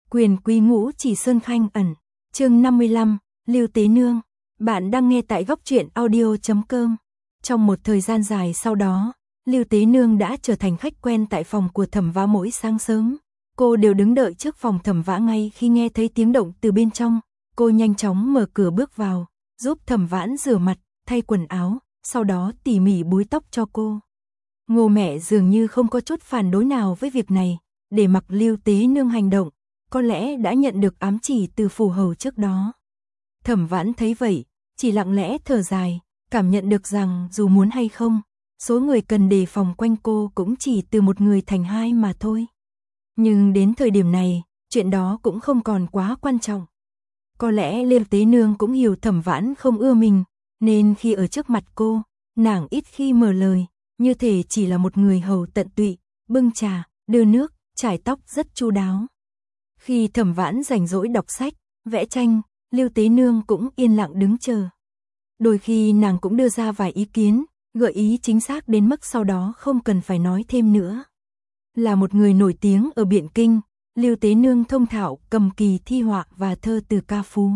Quyền quý ngũ chỉ sơn khanh ẩn. Chương 55, Lưu Tế Nương. Bạn đang nghe tại góc truyện audio.com. Trong một thời gian dài sau đó, Lưu Tế Nương đã trở thành khách quen tại phòng của Thẩm Vã mỗi sáng sớm. Cô đều đứng đợi trước phòng Thẩm Vã ngay khi nghe thấy tiếng động từ bên trong. Cô nhanh chóng mở cửa bước vào, giúp Thẩm Vãn rửa mặt, thay quần áo, sau đó tỉ mỉ búi tóc cho cô. Ngô mẹ dường như không có chút phản đối nào với việc này, để mặc Lưu Tế Nương hành động, có lẽ đã nhận được ám chỉ từ phủ hầu trước đó. Thẩm Vãn thấy vậy, chỉ lặng lẽ thở dài, cảm nhận được rằng dù muốn hay không, số người cần đề phòng quanh cô cũng chỉ từ một người thành hai mà thôi. Nhưng đến thời điểm này, chuyện đó cũng không còn quá quan trọng. Có lẽ Lưu Tế Nương cũng hiểu Thẩm Vãn không ưa mình, nên khi ở trước mặt cô, nàng ít khi mở lời, như thể chỉ là một người hầu tận tụy, bưng trà, đưa nước, chải tóc rất chu đáo. Khi Thẩm Vãn rảnh rỗi đọc sách, vẽ tranh, Lưu Tế Nương cũng yên lặng đứng chờ. Đôi khi nàng cũng đưa ra vài ý kiến, gợi ý chính xác đến mức sau đó không cần phải nói thêm nữa. Là một người nổi tiếng ở Biện Kinh, Lưu Tế Nương thông thạo cầm kỳ thi họa và thơ từ ca phú.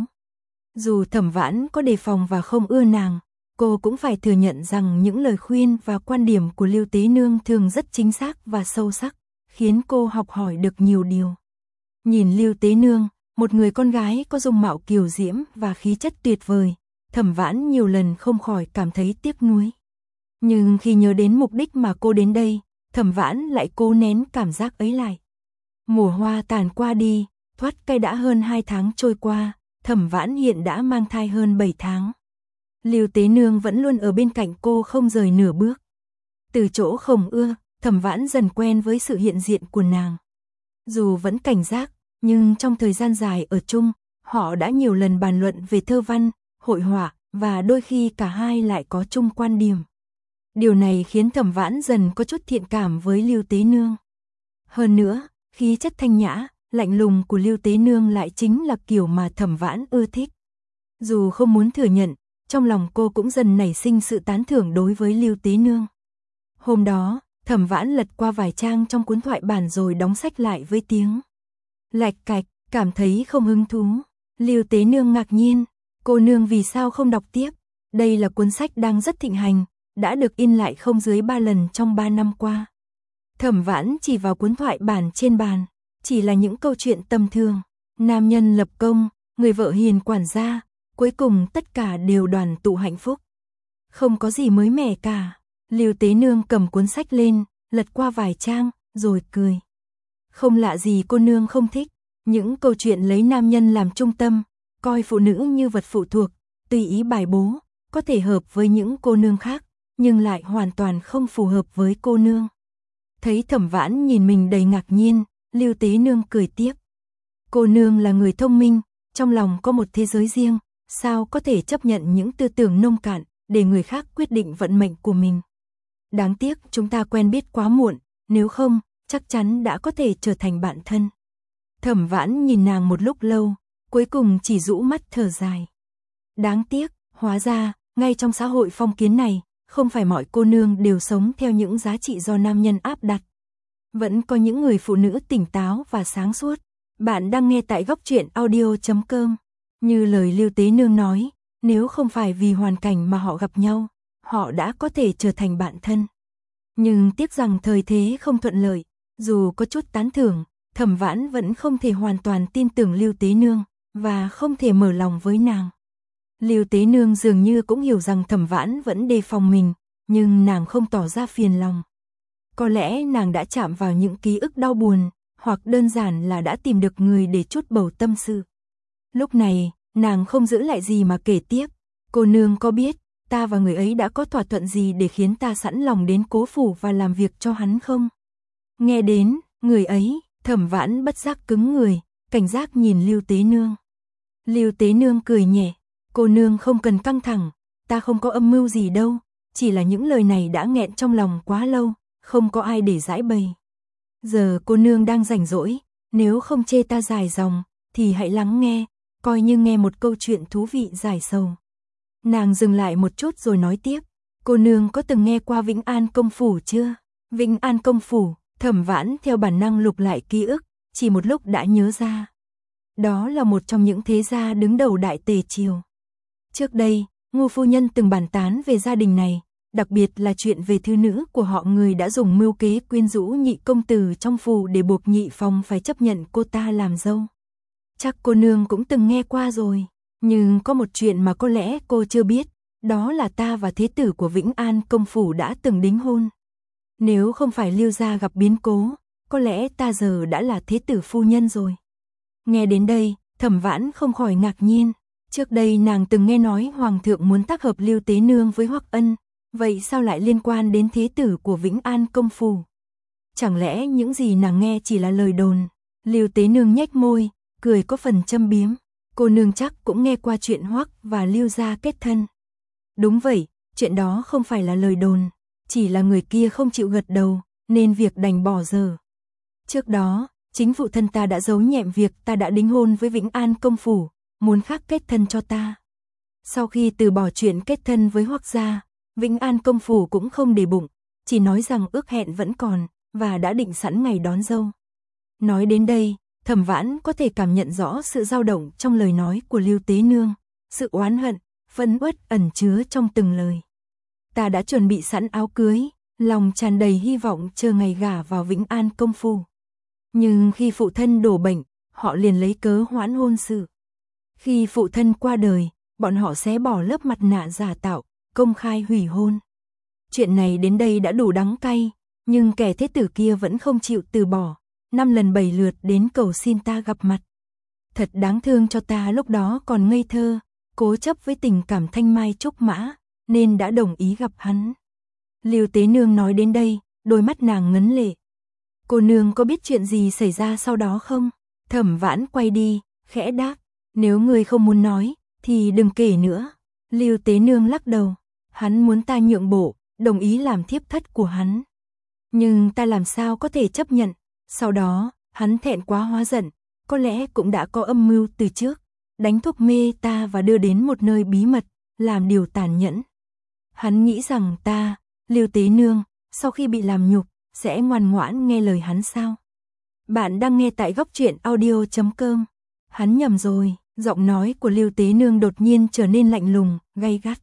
Dù Thẩm Vãn có đề phòng và không ưa nàng, cô cũng phải thừa nhận rằng những lời khuyên và quan điểm của Lưu Tế Nương thường rất chính xác và sâu sắc, khiến cô học hỏi được nhiều điều. Nhìn Lưu Tế Nương, một người con gái có dung mạo kiều diễm và khí chất tuyệt vời, Thẩm Vãn nhiều lần không khỏi cảm thấy tiếc nuối. Nhưng khi nhớ đến mục đích mà cô đến đây, Thẩm Vãn lại cố nén cảm giác ấy lại. Mùa hoa tàn qua đi, thoát cây đã hơn 2 tháng trôi qua, Thẩm Vãn hiện đã mang thai hơn 7 tháng. Lưu Tế Nương vẫn luôn ở bên cạnh cô không rời nửa bước. Từ chỗ không ưa, Thẩm Vãn dần quen với sự hiện diện của nàng. Dù vẫn cảnh giác, nhưng trong thời gian dài ở chung, họ đã nhiều lần bàn luận về thơ văn, hội họa, và đôi khi cả hai lại có chung quan điểm. Điều này khiến Thẩm Vãn dần có chút thiện cảm với Lưu Tế Nương. Hơn nữa, khí chất thanh nhã, lạnh lùng của Lưu Tế Nương lại chính là kiểu mà Thẩm Vãn ưa thích. Dù không muốn thừa nhận, trong lòng cô cũng dần nảy sinh sự tán thưởng đối với Lưu Tế Nương. Hôm đó, Thẩm Vãn lật qua vài trang trong cuốn thoại bản rồi đóng sách lại với tiếng lạch cạch, cảm thấy không hứng thú. Lưu Tế Nương ngạc nhiên, cô nương vì sao không đọc tiếp? Đây là cuốn sách đang rất thịnh hành, đã được in lại không dưới 3 lần trong 3 năm qua. Thẩm Vãn chỉ vào cuốn thoại bản trên bàn, chỉ là những câu chuyện tầm thường, nam nhân lập công, người vợ hiền quản gia, cuối cùng tất cả đều đoàn tụ hạnh phúc. Không có gì mới mẻ cả. Lưu Tế Nương cầm cuốn sách lên, lật qua vài trang, rồi cười. Không lạ gì cô nương không thích, những câu chuyện lấy nam nhân làm trung tâm, coi phụ nữ như vật phụ thuộc, tùy ý bài bố, có thể hợp với những cô nương khác, nhưng lại hoàn toàn không phù hợp với cô nương. Thấy Thẩm Vãn nhìn mình đầy ngạc nhiên, Lưu Tế Nương cười tiếp. Cô nương là người thông minh, trong lòng có một thế giới riêng, sao có thể chấp nhận những tư tưởng nông cạn, để người khác quyết định vận mệnh của mình. Đáng tiếc chúng ta quen biết quá muộn, nếu không, chắc chắn đã có thể trở thành bạn thân. Thẩm Vãn nhìn nàng một lúc lâu, cuối cùng chỉ rũ mắt thở dài. Đáng tiếc, hóa ra, ngay trong xã hội phong kiến này, không phải mọi cô nương đều sống theo những giá trị do nam nhân áp đặt. Vẫn có những người phụ nữ tỉnh táo và sáng suốt. Bạn đang nghe tại góc truyện audio.com. Như lời Lưu Tế Nương nói, nếu không phải vì hoàn cảnh mà họ gặp nhau, họ đã có thể trở thành bạn thân. Nhưng tiếc rằng thời thế không thuận lợi, dù có chút tán thưởng, Thẩm Vãn vẫn không thể hoàn toàn tin tưởng Lưu Tế Nương, và không thể mở lòng với nàng. Lưu Tế Nương dường như cũng hiểu rằng Thẩm Vãn vẫn đề phòng mình, nhưng nàng không tỏ ra phiền lòng. Có lẽ nàng đã chạm vào những ký ức đau buồn, hoặc đơn giản là đã tìm được người để trút bầu tâm sự. Lúc này, nàng không giữ lại gì mà kể tiếp. Cô nương có biết, ta và người ấy đã có thỏa thuận gì để khiến ta sẵn lòng đến Cố phủ và làm việc cho hắn không? Nghe đến, người ấy, Thẩm Vãn bất giác cứng người, cảnh giác nhìn Lưu Tế Nương. Lưu Tế Nương cười nhẹ, cô nương không cần căng thẳng, ta không có âm mưu gì đâu, chỉ là những lời này đã nghẹn trong lòng quá lâu, không có ai để giải bày. Giờ cô nương đang rảnh rỗi, nếu không chê ta dài dòng, thì hãy lắng nghe, coi như nghe một câu chuyện thú vị giải sầu. Nàng dừng lại một chút rồi nói tiếp, cô nương có từng nghe qua Vĩnh An Công Phủ chưa? Vĩnh An Công Phủ, Thẩm Vãn theo bản năng lục lại ký ức, chỉ một lúc đã nhớ ra. đó là một trong những thế gia đứng đầu Đại Tề triều. Trước đây, Ngô phu nhân từng bàn tán về gia đình này, đặc biệt là chuyện về thư nữ của họ người đã dùng mưu kế quyến rũ nhị công tử trong phủ để buộc Nhị Phong phải chấp nhận cô ta làm dâu. Chắc cô nương cũng từng nghe qua rồi, nhưng có một chuyện mà có lẽ cô chưa biết, đó là ta và thế tử của Vĩnh An công phủ đã từng đính hôn. Nếu không phải Lưu gia gặp biến cố, có lẽ ta giờ đã là thế tử phu nhân rồi. Nghe đến đây, Thẩm Vãn không khỏi ngạc nhiên. Trước đây nàng từng nghe nói Hoàng thượng muốn tác hợp Lưu Tế Nương với Hoắc Ân, vậy sao lại liên quan đến thế tử của Vĩnh An công phủ? Chẳng lẽ những gì nàng nghe chỉ là lời đồn? Lưu Tế Nương nhếch môi, cười có phần châm biếm. Cô nương chắc cũng nghe qua chuyện Hoắc và Lưu gia kết thân. Đúng vậy, chuyện đó không phải là lời đồn, chỉ là người kia không chịu gật đầu, nên việc đành bỏ dở. Trước đó, chính phụ thân ta đã giấu nhẹm việc ta đã đính hôn với Vĩnh An công phủ, muốn khắc kết thân cho ta. Sau khi từ bỏ chuyện kết thân với Hoắc gia, Vĩnh An công phủ cũng không để bụng, chỉ nói rằng ước hẹn vẫn còn, và đã định sẵn ngày đón dâu. Nói đến đây, Thẩm Vãn có thể cảm nhận rõ sự dao động trong lời nói của Lưu Tế Nương, sự oán hận, phẫn uất ẩn chứa trong từng lời. Ta đã chuẩn bị sẵn áo cưới, lòng tràn đầy hy vọng chờ ngày gả vào Vĩnh An công phủ. Nhưng khi phụ thân đổ bệnh, họ liền lấy cớ hoãn hôn sự. Khi phụ thân qua đời, bọn họ sẽ bỏ lớp mặt nạ giả tạo, công khai hủy hôn. Chuyện này đến đây đã đủ đắng cay, nhưng kẻ thế tử kia vẫn không chịu từ bỏ, 5 lần 7 lượt đến cầu xin ta gặp mặt. Thật đáng thương cho ta lúc đó còn ngây thơ, cố chấp với tình cảm thanh mai trúc mã, nên đã đồng ý gặp hắn. Lưu Tế Nương nói đến đây, đôi mắt nàng ngấn lệ. Cô nương có biết chuyện gì xảy ra sau đó không? Thẩm Vãn quay đi, khẽ đáp, nếu người không muốn nói, thì đừng kể nữa. Lưu Tế Nương lắc đầu, hắn muốn ta nhượng bộ, đồng ý làm thiếp thất của hắn. Nhưng ta làm sao có thể chấp nhận, sau đó, hắn thẹn quá hóa giận, có lẽ cũng đã có âm mưu từ trước, đánh thuốc mê ta và đưa đến một nơi bí mật, làm điều tàn nhẫn. Hắn nghĩ rằng ta, Lưu Tế Nương, sau khi bị làm nhục, sẽ ngoan ngoãn nghe lời hắn sao? Bạn đang nghe tại Góc Truyện Audio.com. Hắn nhầm rồi, giọng nói của Lưu Tế Nương đột nhiên trở nên lạnh lùng, gay gắt.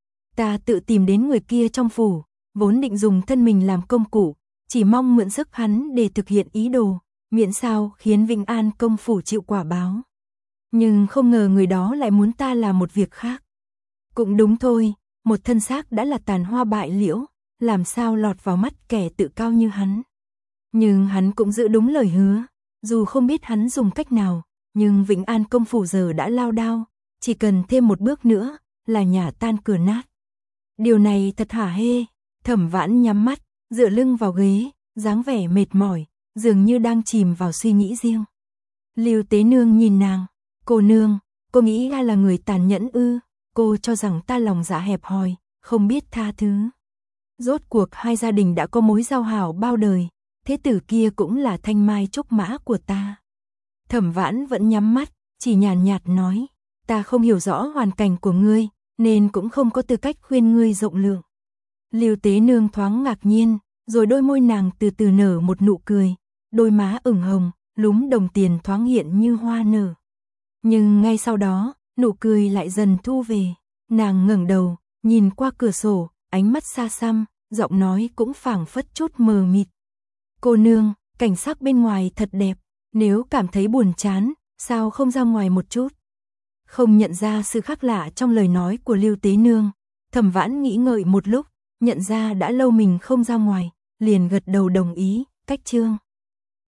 Ta tự tìm đến người kia trong phủ, vốn định dùng thân mình làm công cụ, chỉ mong mượn sức hắn để thực hiện ý đồ, miễn sao khiến Vĩnh An công phủ chịu quả báo. Nhưng không ngờ người đó lại muốn ta làm một việc khác. Cũng đúng thôi, một thân xác đã là tàn hoa bại liễu, làm sao lọt vào mắt kẻ tự cao như hắn. Nhưng hắn cũng giữ đúng lời hứa, dù không biết hắn dùng cách nào, nhưng Vĩnh An công phủ giờ đã lao đao, chỉ cần thêm một bước nữa là nhà tan cửa nát. Điều này thật hả hê. Thẩm Vãn nhắm mắt, dựa lưng vào ghế, dáng vẻ mệt mỏi, dường như đang chìm vào suy nghĩ riêng. Lưu Tế Nương nhìn nàng, cô nương, cô nghĩ ai là người tàn nhẫn ư? Cô cho rằng ta lòng dạ hẹp hòi, không biết tha thứ. Rốt cuộc hai gia đình đã có mối giao hảo bao đời, thế tử kia cũng là thanh mai trúc mã của ta. Thẩm Vãn vẫn nhắm mắt, chỉ nhàn nhạt nói, ta không hiểu rõ hoàn cảnh của ngươi, nên cũng không có tư cách khuyên ngươi rộng lượng. Lưu Tế Nương thoáng ngạc nhiên, rồi đôi môi nàng từ từ nở một nụ cười, đôi má ửng hồng, lúm đồng tiền thoáng hiện như hoa nở. Nhưng ngay sau đó, nụ cười lại dần thu về, nàng ngẩng đầu, nhìn qua cửa sổ, ánh mắt xa xăm, giọng nói cũng phảng phất chút mờ mịt. Cô nương, cảnh sắc bên ngoài thật đẹp, nếu cảm thấy buồn chán, sao không ra ngoài một chút? Không nhận ra sự khác lạ trong lời nói của Lưu Tế Nương, Thẩm Vãn nghĩ ngợi một lúc, nhận ra đã lâu mình không ra ngoài, liền gật đầu đồng ý, cách chương.